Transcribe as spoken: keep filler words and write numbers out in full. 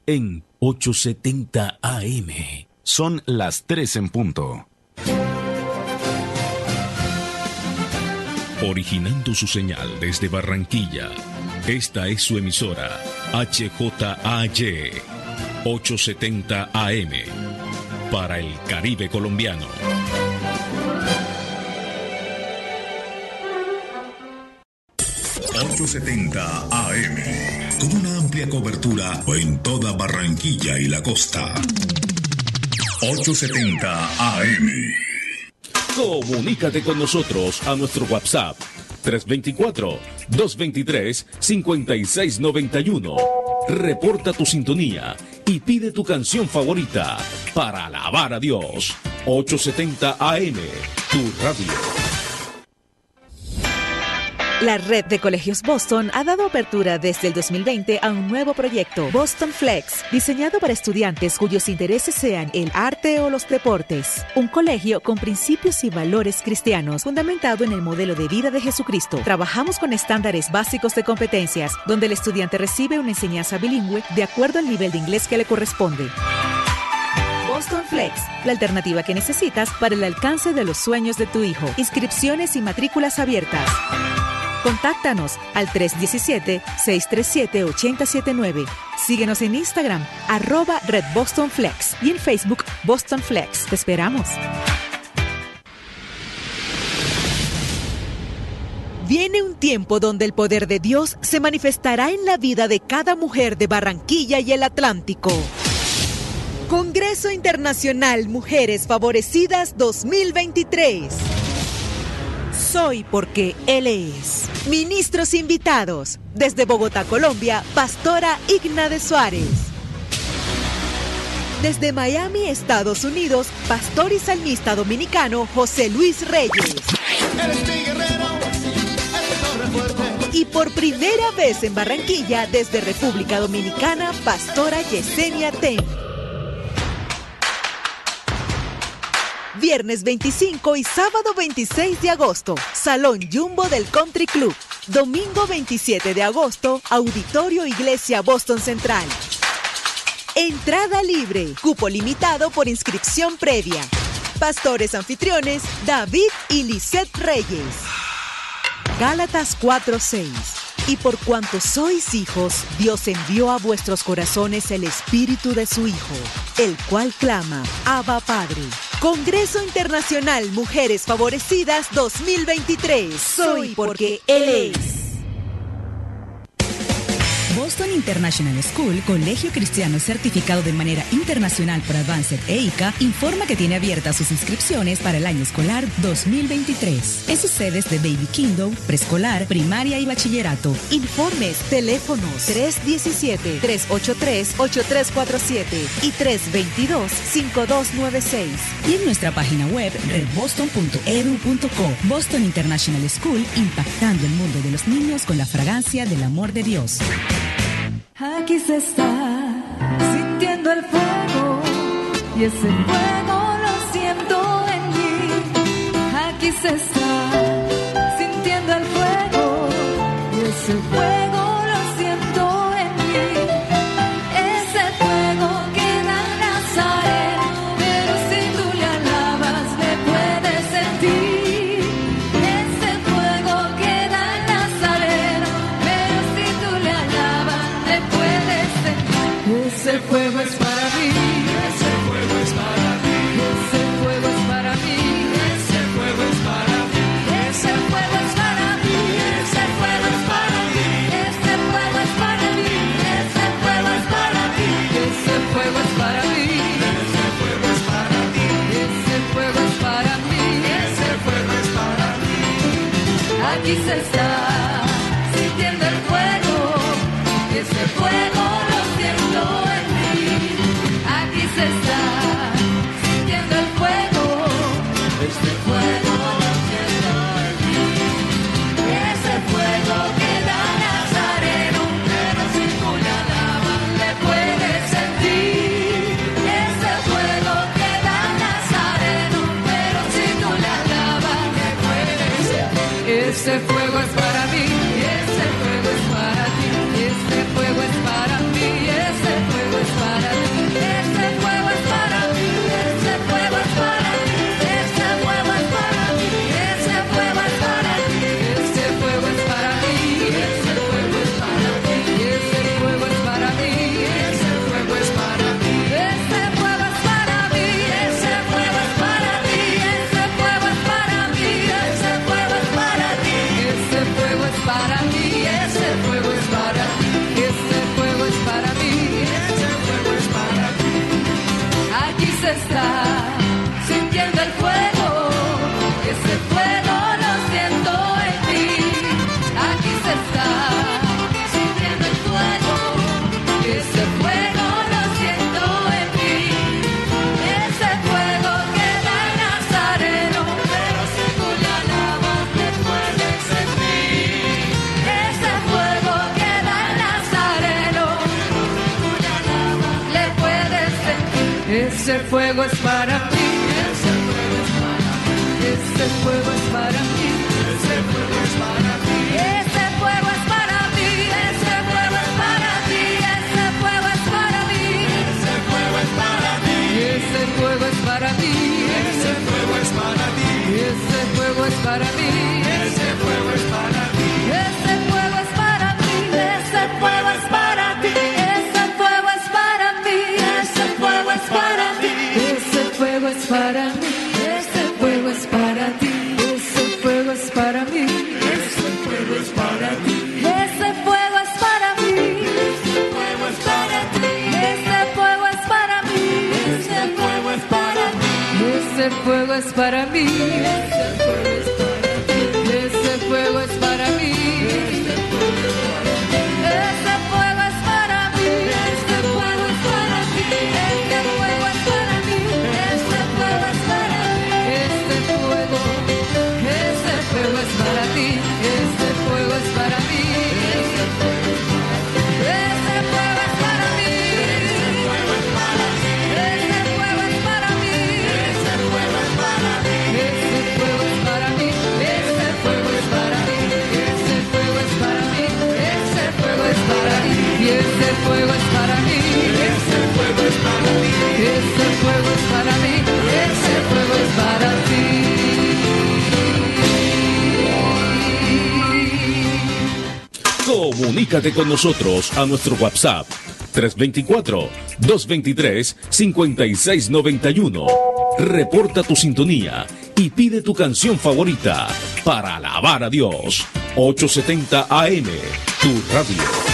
en ochocientos setenta A M. Son las tres en punto. Originando su señal desde Barranquilla, esta es su emisora H J A Y ochocientos setenta A M para el Caribe colombiano. ochocientos setenta A M, con una amplia cobertura en toda Barranquilla y la costa. ochocientos setenta A M. Comunícate con nosotros a nuestro WhatsApp tres dos cuatro, dos dos tres, cinco seis nueve uno. Reporta tu sintonía y pide tu canción favorita para alabar a Dios. ochocientos setenta A M, tu radio. La red de colegios Boston ha dado apertura desde el dos mil veinte a un nuevo proyecto, Boston Flex, diseñado para estudiantes cuyos intereses sean el arte o los deportes. Un colegio con principios y valores cristianos, fundamentado en el modelo de vida de Jesucristo. Trabajamos con estándares básicos de competencias, donde el estudiante recibe una enseñanza bilingüe de acuerdo al nivel de inglés que le corresponde. Boston Flex, la alternativa que necesitas para el alcance de los sueños de tu hijo. Inscripciones y matrículas abiertas. Contáctanos al tres uno siete, seis tres siete, ocho cero siete nueve. Síguenos en Instagram, arroba Red Boston Flex, y en Facebook, Boston Flex. Te esperamos. Viene un tiempo donde el poder de Dios se manifestará en la vida de cada mujer de Barranquilla y el Atlántico. Congreso Internacional Mujeres Favorecidas dos mil veintitrés. Soy porque Él es. Ministros invitados. Desde Bogotá, Colombia, Pastora Igna de Suárez. Desde Miami, Estados Unidos, pastor y salmista dominicano José Luis Reyes. Eres mi guerrero, eres mi fuerte. Y por primera vez en Barranquilla, desde República Dominicana, Pastora Yesenia Ten. Viernes veinticinco y sábado veintiséis de agosto, Salón Jumbo del Country Club. Domingo veintisiete de agosto, Auditorio Iglesia Boston Central. Entrada libre, cupo limitado por inscripción previa. Pastores anfitriones, David y Lisette Reyes. Gálatas cuatro seis. Y por cuanto sois hijos, Dios envió a vuestros corazones el espíritu de su Hijo, el cual clama, Abba Padre. Congreso Internacional Mujeres Favorecidas dos mil veintitrés. Soy porque Él es. Boston International School, colegio cristiano certificado de manera internacional por Advanced E I C A, informa que tiene abiertas sus inscripciones para el año escolar dos mil veintitrés. En sus sedes de Baby Kingdom, preescolar, primaria y bachillerato. Informes, teléfonos tres uno siete, tres ocho tres, ocho tres cuatro siete y tres dos dos, cinco dos nueve seis. Y en nuestra página web, red boston punto e d u punto co. Boston International School, impactando el mundo de los niños con la fragancia del amor de Dios. Aquí se está sintiendo el fuego y ese fuego lo siento en mí. Aquí se está sintiendo el fuego y ese fuego lo siento en mí. Ese fuego que da Nazareno, pero si tú le alabas le puedes sentir. Ese fuego que da Nazareno, pero si tú le alabas le puedes sentir. Ese fuego es para mí. Ese fuego es para mí. Ese fuego es para mí. Ese fuego es para mí. Ese fuego es para mí. Ese fuego es para mí. Ese fuego es para mí. Ese fuego es para mí. Ese fuego es para mí. Ese fuego es para mí. Ese fuego es para mí. Ese fuego es para mí. Aquí se está sintiendo el fuego. Ese fuego lo siento en mí. Aquí se está sintiendo el fuego. Ese fuego lo siento en mí. Ese fuego que da Nazareno, pero si tú le alabas le puedes sentir. Ese fuego que da Nazareno, pero si tú le alabas le puedes sentir. Ese fuego es para mí. Ese fuego es para ti. Ese fuego es para mí, ese fuego es para ese fuego es para mí, ese fuego es para mí, ese fuego es para mí, ese fuego es para mí, ese fuego es para mí, ese fuego es para ti, ese fuego es para mí, ese fuego es para mí, ese fuego es para mí, ese fuego es para ti, ese fuego es para mí, ese fuego es para ti, ese fuego es para mí, ese fuego es para ti, ese fuego es para mí, ese fuego es para ti, ese fuego es para mí, ese fuego es para ti, ese fuego es para mí, ese fuego es para ti, ese fuego es para mí, ese fuego es para ti, ese fuego es para mí, ese fuego es para ti, ese fuego es para mí, ese fuego es para mí, ese fuego es para mí, ese fuego es para mí, ese fuego es para ti, ese fuego es para mí, ese fuego es para mí, ese fuego, ese fuego es para ti, ese fuego es para mí, ese fuego es para ti, ese fuego es para mí, ese fuego es para ti, ese fuego es para mí, ese fuego es para mí, ese fuego es para mí, ese fuego es para mí, ese fuego es para mí, ese fuego es para mí, y ese fuego es para mí, ese fuego es para mí, ese fuego es para mí, ese fuego es para ti. Comunícate con nosotros a nuestro WhatsApp tres dos cuatro, dos dos tres, cinco seis nueve uno. Reporta tu sintonía y pide tu canción favorita para alabar a Dios. ochocientos setenta A M, tu radio.